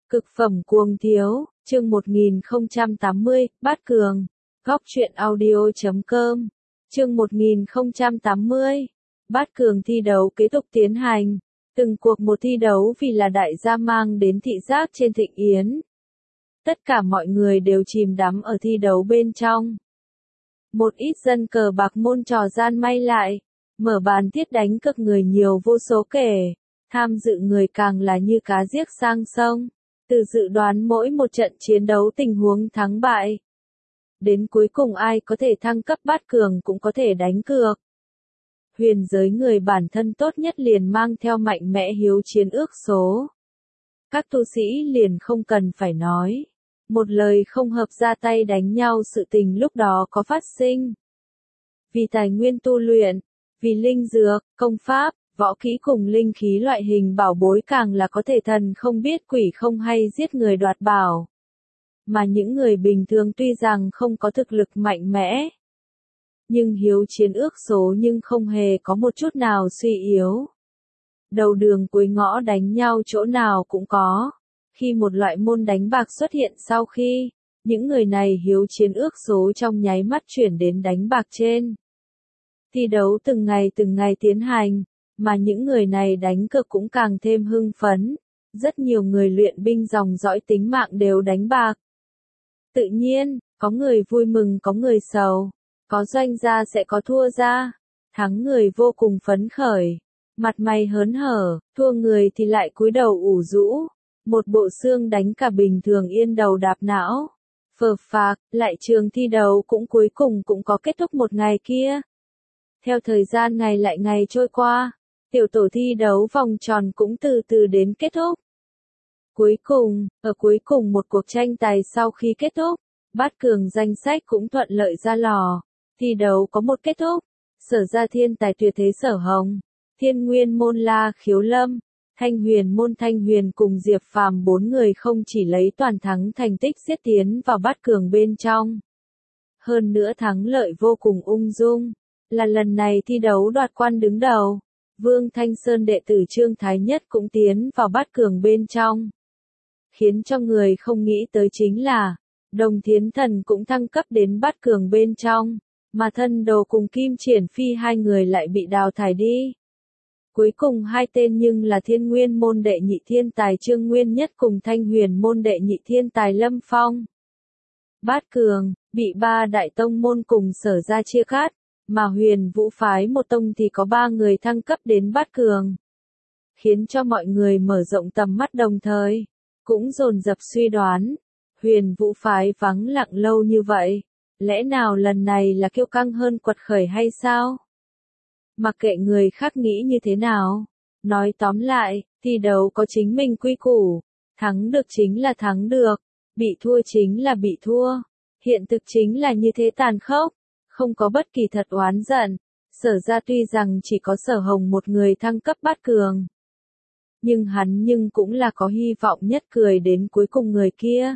Cực phẩm cuồng thiếu, chương 1080, Bát Cường, Góc truyện audio.com, chương 1080, Bát Cường thi đấu kế tục tiến hành, từng cuộc một thi đấu vì là đại gia mang đến thị giác trên thịnh yến. Tất cả mọi người đều chìm đắm ở thi đấu bên trong. Một ít dân cờ bạc môn trò gian may lại, mở bàn tiết đánh cược người nhiều vô số kể, tham dự người càng là như cá giết sang sông. Từ dự đoán mỗi một trận chiến đấu tình huống thắng bại. Đến cuối cùng ai có thể thăng cấp bát cường cũng có thể đánh cược. Huyền giới người bản thân tốt nhất liền mang theo mạnh mẽ hiếu chiến ước số. Các tu sĩ liền không cần phải nói. Một lời không hợp ra tay đánh nhau sự tình lúc đó có phát sinh. Vì tài nguyên tu luyện, vì linh dược, công pháp, võ kỹ cùng linh khí loại hình bảo bối càng là có thể thần không biết quỷ không hay giết người đoạt bảo. Mà những người bình thường tuy rằng không có thực lực mạnh mẽ, nhưng hiếu chiến ước số nhưng không hề có một chút nào suy yếu. Đầu đường cuối ngõ đánh nhau chỗ nào cũng có. Khi một loại môn đánh bạc xuất hiện sau khi, những người này hiếu chiến ước số trong nháy mắt chuyển đến đánh bạc trên. Thi đấu từng ngày tiến hành. Mà những người này đánh cược cũng càng thêm hưng phấn. Rất nhiều người luyện binh dòng dõi tính mạng đều đánh bạc. Tự nhiên, có người vui mừng có người sầu. Có doanh gia sẽ có thua gia. Thắng người vô cùng phấn khởi. Mặt mày hớn hở, thua người thì lại cúi đầu ủ rũ. Một bộ xương đánh cả bình thường yên đầu đạp não. Phờ phạc, lại trường thi đấu cũng cuối cùng cũng có kết thúc một ngày kia. Theo thời gian ngày lại ngày trôi qua. Tiểu tổ thi đấu vòng tròn cũng từ từ đến kết thúc. Ở cuối cùng một cuộc tranh tài sau khi kết thúc, Bát Cường danh sách cũng thuận lợi ra lò. Thi đấu có một kết thúc, Sở ra thiên tài tuyệt thế Sở Hồng, Thiên Nguyên môn La Khiếu Lâm, Thanh Huyền môn Thanh Huyền cùng Diệp Phàm bốn người không chỉ lấy toàn thắng thành tích giết tiến vào Bát Cường bên trong. Hơn nữa thắng lợi vô cùng ung dung, là lần này thi đấu đoạt quan đứng đầu. Vương Thanh Sơn đệ tử Trương Thái Nhất cũng tiến vào Bát Cường bên trong. Khiến cho người không nghĩ tới chính là, Đồng Thiến Thần cũng thăng cấp đến Bát Cường bên trong, mà Thân Đồ cùng Kim Triển Phi hai người lại bị đào thải đi. Cuối cùng hai tên nhưng là Thiên Nguyên môn đệ nhị thiên tài Trương Nguyên Nhất cùng Thanh Huyền môn đệ nhị thiên tài Lâm Phong. Bát Cường, bị ba đại tông môn cùng Sở ra chia cắt. Mà Huyền Vũ phái một tông thì có 3 người thăng cấp đến Bát Cường. Khiến cho mọi người mở rộng tầm mắt đồng thời. Cũng dồn dập suy đoán. Huyền Vũ phái vắng lặng lâu như vậy. Lẽ nào lần này là kiêu căng hơn quật khởi hay sao? Mặc kệ người khác nghĩ như thế nào. Nói tóm lại, thi đấu có chính mình quy củ. Thắng được chính là thắng được. Bị thua chính là bị thua. Hiện thực chính là như thế tàn khốc. Không có bất kỳ thật oán giận. Sở ra tuy rằng chỉ có Sở Hồng một người thăng cấp Bát Cường. Nhưng hắn cũng là có hy vọng nhất cười đến cuối cùng người kia.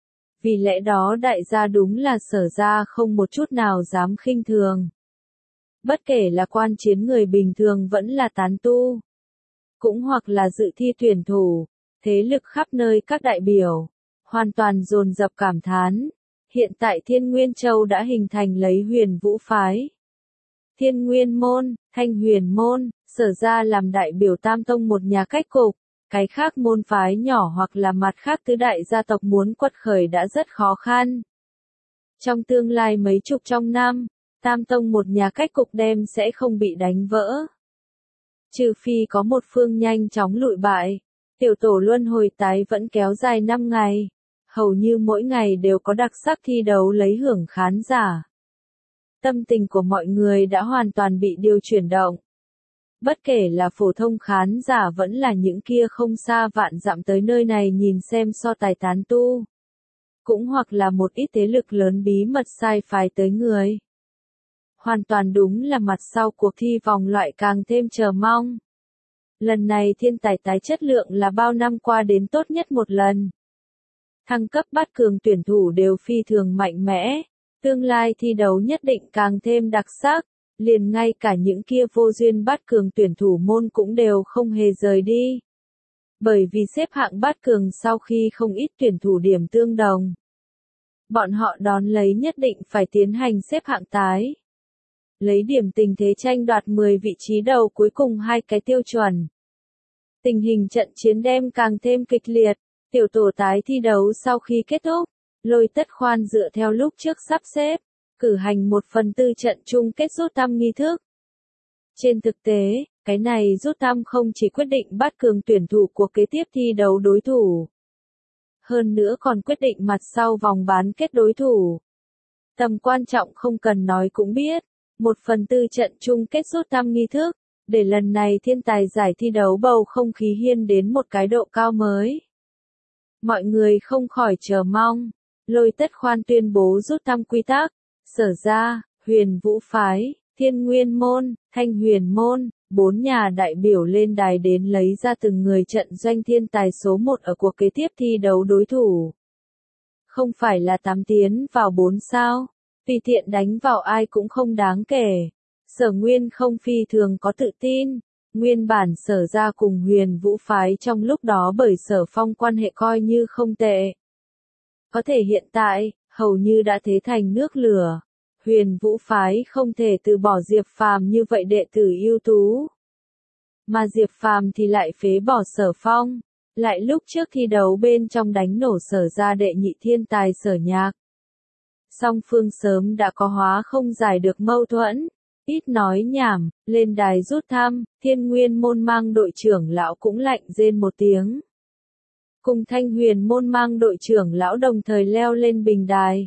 Vì lẽ đó đại gia đúng là Sở ra không một chút nào dám khinh thường. Bất kể là quan chiến người bình thường vẫn là tán tu. Cũng hoặc là dự thi tuyển thủ, thế lực khắp nơi các đại biểu. Hoàn toàn dồn dập cảm thán. Hiện tại Thiên Nguyên Châu đã hình thành lấy Huyền Vũ phái. Thiên Nguyên môn, Thanh Huyền môn, Sở ra làm đại biểu tam tông một nhà cách cục. Cái khác môn phái nhỏ hoặc là mặt khác tứ đại gia tộc muốn quật khởi đã rất khó khăn. Trong tương lai mấy chục trong năm, tam tông một nhà cách cục đem sẽ không bị đánh vỡ. Trừ phi có một phương nhanh chóng lụi bại. Tiểu tổ luân hồi tái vẫn kéo dài 5 ngày. Hầu như mỗi ngày đều có đặc sắc thi đấu lấy hưởng khán giả. Tâm tình của mọi người đã hoàn toàn bị điều chuyển động. Bất kể là phổ thông khán giả vẫn là những kia không xa vạn dặm tới nơi này nhìn xem so tài tán tu. Cũng hoặc là một ít thế lực lớn bí mật sai phái tới người. Hoàn toàn đúng là mặt sau cuộc thi vòng loại càng thêm chờ mong. Lần này thiên tài tái chất lượng là bao năm qua đến tốt nhất một lần. Thăng cấp Bát Cường tuyển thủ đều phi thường mạnh mẽ, tương lai thi đấu nhất định càng thêm đặc sắc, liền ngay cả những kia vô duyên Bát Cường tuyển thủ môn cũng đều không hề rời đi. Bởi vì xếp hạng bát cường sau khi không ít tuyển thủ điểm tương đồng, bọn họ đón lấy nhất định phải tiến hành xếp hạng tái. Lấy điểm tình thế tranh đoạt 10 vị trí đầu cuối cùng hai cái tiêu chuẩn. Tình hình trận chiến đem càng thêm kịch liệt, tiểu tổ tái thi đấu sau khi kết thúc, Lôi Tất Khoan dựa theo lúc trước sắp xếp, cử hành 1/4 trận chung kết rút thăm nghi thức. Trên thực tế, cái này rút thăm không chỉ quyết định bát cường tuyển thủ cuộc kế tiếp thi đấu đối thủ, hơn nữa còn quyết định mặt sau vòng bán kết đối thủ. Tầm quan trọng không cần nói cũng biết, 1/4 trận chung kết rút thăm nghi thức, để lần này thiên tài giải thi đấu bầu không khí hiên đến một cái độ cao mới. Mọi người không khỏi chờ mong. Lôi Tất Khoan tuyên bố rút thăm quy tắc, Sở Gia, Huyền Vũ Phái, Thiên Nguyên Môn, Thanh Huyền Môn, 4 nhà đại biểu lên đài đến lấy ra từng người trận doanh thiên tài số 1 ở cuộc kế tiếp thi đấu đối thủ. Không phải là 8 tiến vào 4 sao, tùy tiện đánh vào ai cũng không đáng kể. Sở Nguyên không phi thường có tự tin, nguyên bản Sở Gia cùng Huyền Vũ Phái trong lúc đó bởi Sở Phong quan hệ coi như không tệ. Có thể hiện tại, hầu như đã thế thành nước lửa. Huyền Vũ Phái không thể từ bỏ Diệp Phàm như vậy đệ tử ưu tú. Mà Diệp Phàm thì lại phế bỏ Sở Phong, lại lúc trước thi đấu bên trong đánh nổ Sở Gia đệ nhị thiên tài Sở Nhạc. Song phương sớm đã có hóa không giải được mâu thuẫn, ít nói nhảm, lên đài rút thăm, Thiên Nguyên Môn mang đội trưởng lão cũng lạnh rên một tiếng. Cùng Thanh Huyền Môn mang đội trưởng lão đồng thời leo lên bình đài.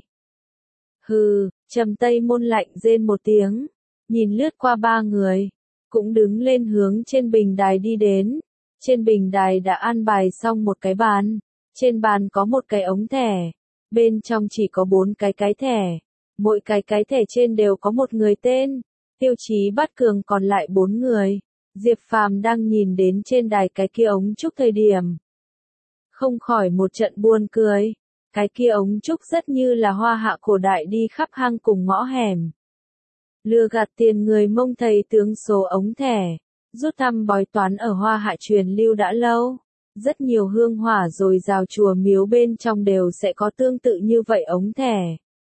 Hừ, Trầm Tây Môn lạnh rên một tiếng, nhìn lướt qua ba người, cũng đứng lên hướng trên bình đài đi đến. Trên bình đài đã an bài xong một cái bàn, trên bàn có một cái ống thẻ, bên trong chỉ có 4 cái thẻ, mỗi cái thẻ trên đều có một người tên, tiêu chí bát cường còn lại 4 người. Diệp Phàm đang nhìn đến trên đài cái kia ống trúc thời điểm, không khỏi một trận buồn cười. Cái kia ống trúc rất như là hoa hạ cổ đại đi khắp hang cùng ngõ hẻm, lừa gạt tiền người Mông thầy tướng số ống thẻ. Rút thăm bói toán ở hoa hạ truyền lưu đã lâu, rất nhiều hương hỏa dồi dào chùa miếu bên trong đều sẽ có tương tự như vậy ống thẻ.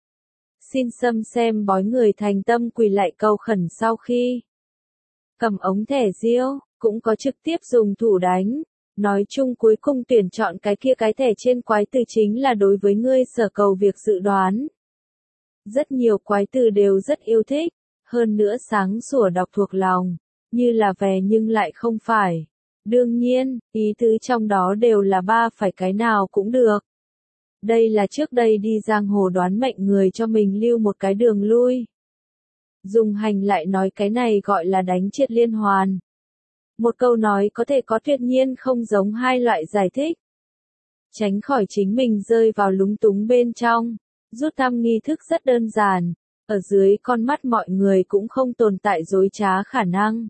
Xin xâm xem bói người thành tâm quỳ lạy cầu khẩn sau khi cầm ống thẻ diêu, cũng có trực tiếp dùng thủ đánh. Nói chung cuối cùng tuyển chọn cái kia cái thẻ trên quái từ chính là đối với ngươi sở cầu việc dự đoán. Rất nhiều quái từ đều rất yêu thích, hơn nữa sáng sủa đọc thuộc lòng, như là về nhưng lại không phải. Đương nhiên, ý tứ trong đó đều là ba phải cái nào cũng được. Đây là trước đây đi giang hồ đoán mệnh người cho mình lưu một cái đường lui. Dùng hành lại nói cái này gọi là đánh triệt liên hoàn. Một câu nói có thể có tuyệt nhiên không giống hai loại giải thích. Tránh khỏi chính mình rơi vào lúng túng bên trong. Rút thăm nghi thức rất đơn giản, ở dưới con mắt mọi người cũng không tồn tại dối trá khả năng.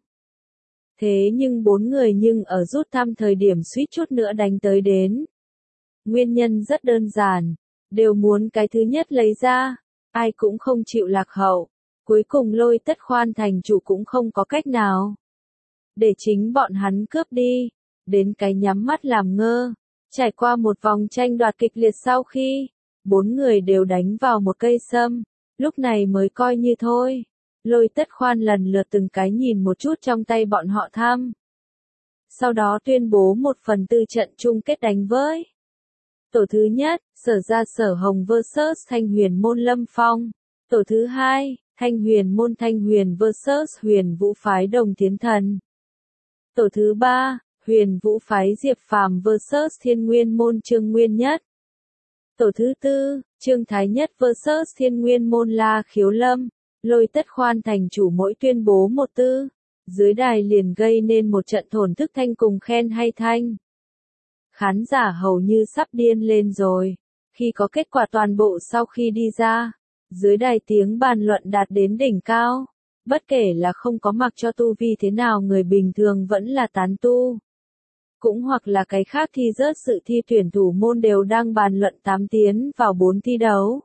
Thế nhưng 4 người nhưng ở rút thăm thời điểm suýt chút nữa đánh tới đến. Nguyên nhân rất đơn giản, đều muốn cái thứ nhất lấy ra, ai cũng không chịu lạc hậu. Cuối cùng Lôi Tất Khoan thành chủ cũng không có cách nào. Để chính bọn hắn cướp đi, đến cái nhắm mắt làm ngơ. Trải qua một vòng tranh đoạt kịch liệt sau khi 4 người đều đánh vào một cây sâm, lúc này mới coi như thôi. Lôi Tất Khoan lần lượt từng cái nhìn một chút trong tay bọn họ thăm. Sau đó tuyên bố 1/4 trận chung kết đánh với. Tổ thứ nhất, Sở Gia Sở Hồng vs Thanh Huyền Môn Lâm Phong. Tổ thứ hai, Thanh Huyền Môn Thanh Huyền vs Huyền Vũ Phái Đồng Tiến Thần. Tổ thứ ba, Huyền Vũ Phái Diệp Phàm vs Thiên Nguyên Môn Trương Nguyên Nhất. Tổ thứ tư, Trương Thái Nhất vs Thiên Nguyên Môn La Khiếu Lâm. Lôi Tất Khoan thành chủ mỗi tuyên bố một tư, dưới đài liền gây nên một trận thổn thức thanh cùng khen hay thanh. Khán giả hầu như sắp điên lên rồi. Khi có kết quả toàn bộ sau khi đi ra, dưới đài tiếng bàn luận đạt đến đỉnh cao. Bất kể là không có mặc cho tu vi thế nào người bình thường vẫn là tán tu. Cũng hoặc là cái khác thi rớt sự thi tuyển thủ môn đều đang bàn luận 8 tiến vào 4 thi đấu.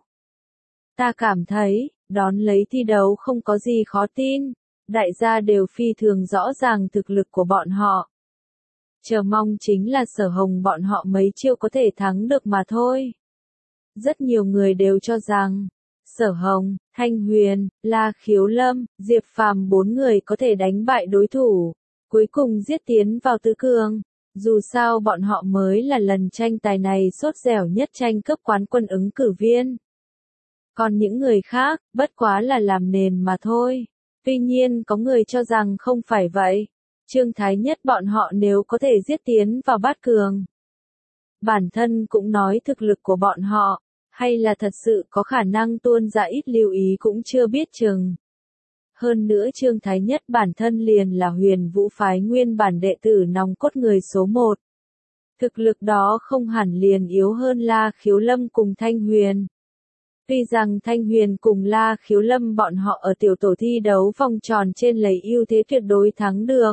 Ta cảm thấy, đón lấy thi đấu không có gì khó tin. Đại gia đều phi thường rõ ràng thực lực của bọn họ. Chờ mong chính là Sở Hồng bọn họ mấy chiêu có thể thắng được mà thôi. Rất nhiều người đều cho rằng, Sở Hồng, Thanh Huyền, La Khiếu Lâm, Diệp Phàm 4 người có thể đánh bại đối thủ, cuối cùng giết tiến vào tứ cường. Dù sao bọn họ mới là lần tranh tài này sốt dẻo nhất tranh cướp quán quân ứng cử viên. Còn những người khác, bất quá là làm nền mà thôi. Tuy nhiên có người cho rằng không phải vậy. Trương Thái Nhất bọn họ nếu có thể giết tiến vào bát cường. Bản thân cũng nói thực lực của bọn họ, hay là thật sự có khả năng tuôn ra ít lưu ý cũng chưa biết chừng. Hơn nữa Trương Thái Nhất bản thân liền là Huyền Vũ phái nguyên bản đệ tử nòng cốt người số 1. Thực lực đó không hẳn liền yếu hơn La Khiếu Lâm cùng Thanh Huyền. Tuy rằng Thanh Huyền cùng La Khiếu Lâm bọn họ ở tiểu tổ thi đấu vòng tròn trên lấy ưu thế tuyệt đối thắng được.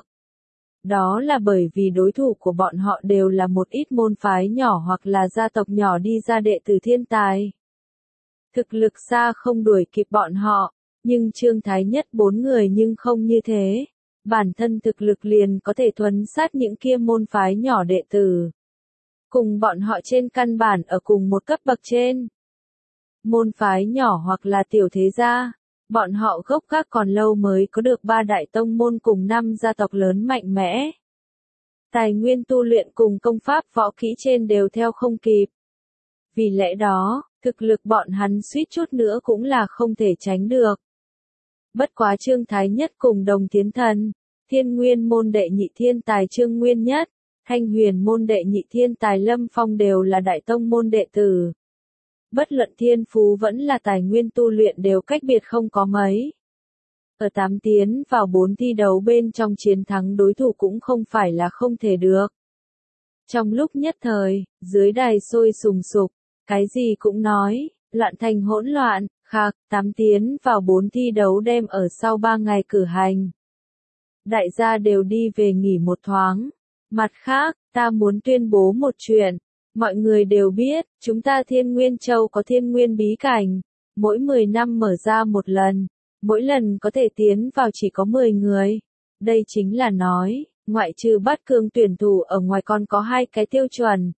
Đó là bởi vì đối thủ của bọn họ đều là một ít môn phái nhỏ hoặc là gia tộc nhỏ đi ra đệ tử thiên tài. Thực lực xa không đuổi kịp bọn họ, nhưng Trương Thái Nhất 4 người nhưng không như thế. Bản thân thực lực liền có thể thuấn sát những kia môn phái nhỏ đệ tử. Cùng bọn họ trên căn bản ở cùng một cấp bậc trên. Môn phái nhỏ hoặc là tiểu thế gia, bọn họ gốc gác còn lâu mới có được 3 đại tông môn cùng 5 gia tộc lớn mạnh mẽ. Tài nguyên tu luyện cùng công pháp võ kỹ trên đều theo không kịp. Vì lẽ đó, thực lực bọn hắn suýt chút nữa cũng là không thể tránh được. Bất quá Trương Thái Nhất cùng Đồng Tiến Thần, Thiên Nguyên môn đệ nhị thiên tài Trương Nguyên Nhất, Thanh Huyền môn đệ nhị thiên tài Lâm Phong đều là đại tông môn đệ tử. Bất luận thiên phú vẫn là tài nguyên tu luyện đều cách biệt không có mấy. Ở 8 tiến vào 4 thi đấu bên trong chiến thắng đối thủ cũng không phải là không thể được. Trong lúc nhất thời, dưới đài sôi sùng sục, cái gì cũng nói, loạn thành hỗn loạn, khạc, 8 tiến vào 4 thi đấu đem ở sau 3 ngày cử hành. Đại gia đều đi về nghỉ một thoáng. Mặt khác, ta muốn tuyên bố một chuyện. Mọi người đều biết, chúng ta Thiên Nguyên Châu có Thiên Nguyên bí cảnh, mỗi 10 năm mở ra một lần, mỗi lần có thể tiến vào chỉ có 10 người. Đây chính là nói, ngoại trừ bát cường tuyển thủ ở ngoài còn có 2 cái tiêu chuẩn.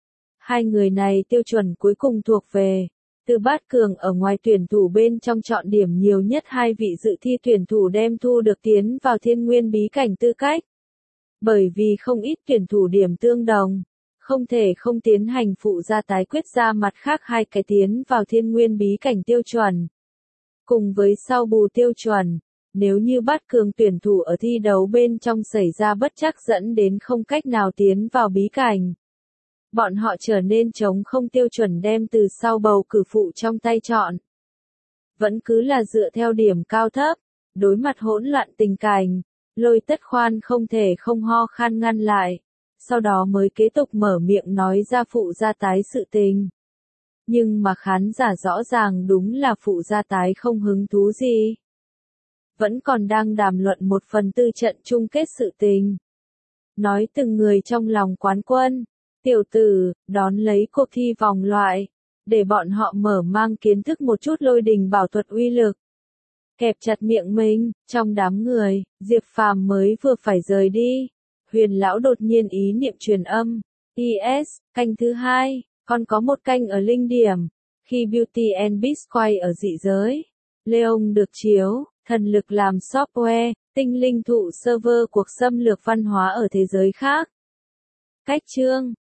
2 người này tiêu chuẩn cuối cùng thuộc về, từ bát cường ở ngoài tuyển thủ bên trong chọn điểm nhiều nhất 2 vị dự thi tuyển thủ đem thu được tiến vào Thiên Nguyên bí cảnh tư cách. Bởi vì không ít tuyển thủ điểm tương đồng, không thể không tiến hành phụ gia tái quyết ra mặt khác 2 cái tiến vào Thiên Nguyên bí cảnh tiêu chuẩn. Cùng với sau bù tiêu chuẩn, nếu như bát cường tuyển thủ ở thi đấu bên trong xảy ra bất trắc dẫn đến không cách nào tiến vào bí cảnh, bọn họ trở nên chống không tiêu chuẩn đem từ sau bầu cử phụ trong tay chọn. Vẫn cứ là dựa theo điểm cao thấp, đối mặt hỗn loạn tình cảnh, Lôi Tất Khoan không thể không ho khan ngăn lại, sau đó mới kế tục mở miệng nói ra phụ gia tái sự tình. Nhưng mà khán giả rõ ràng đúng là phụ gia tái không hứng thú gì. Vẫn còn đang đàm luận 1/4 trận chung kết sự tình. Nói từng người trong lòng quán quân, tiểu tử, đón lấy cuộc thi vòng loại, để bọn họ mở mang kiến thức một chút lôi đình bảo thuật uy lực. Kẹp chặt miệng mình, trong đám người, Diệp Phàm mới vừa phải rời đi. Huyền lão đột nhiên ý niệm truyền âm. ES, canh thứ 2, còn có một canh ở linh điểm. Khi Beauty and Beast quay ở dị giới, Leon được chiếu, thần lực làm software, tinh linh thụ server cuộc xâm lược văn hóa ở thế giới khác. Cách chương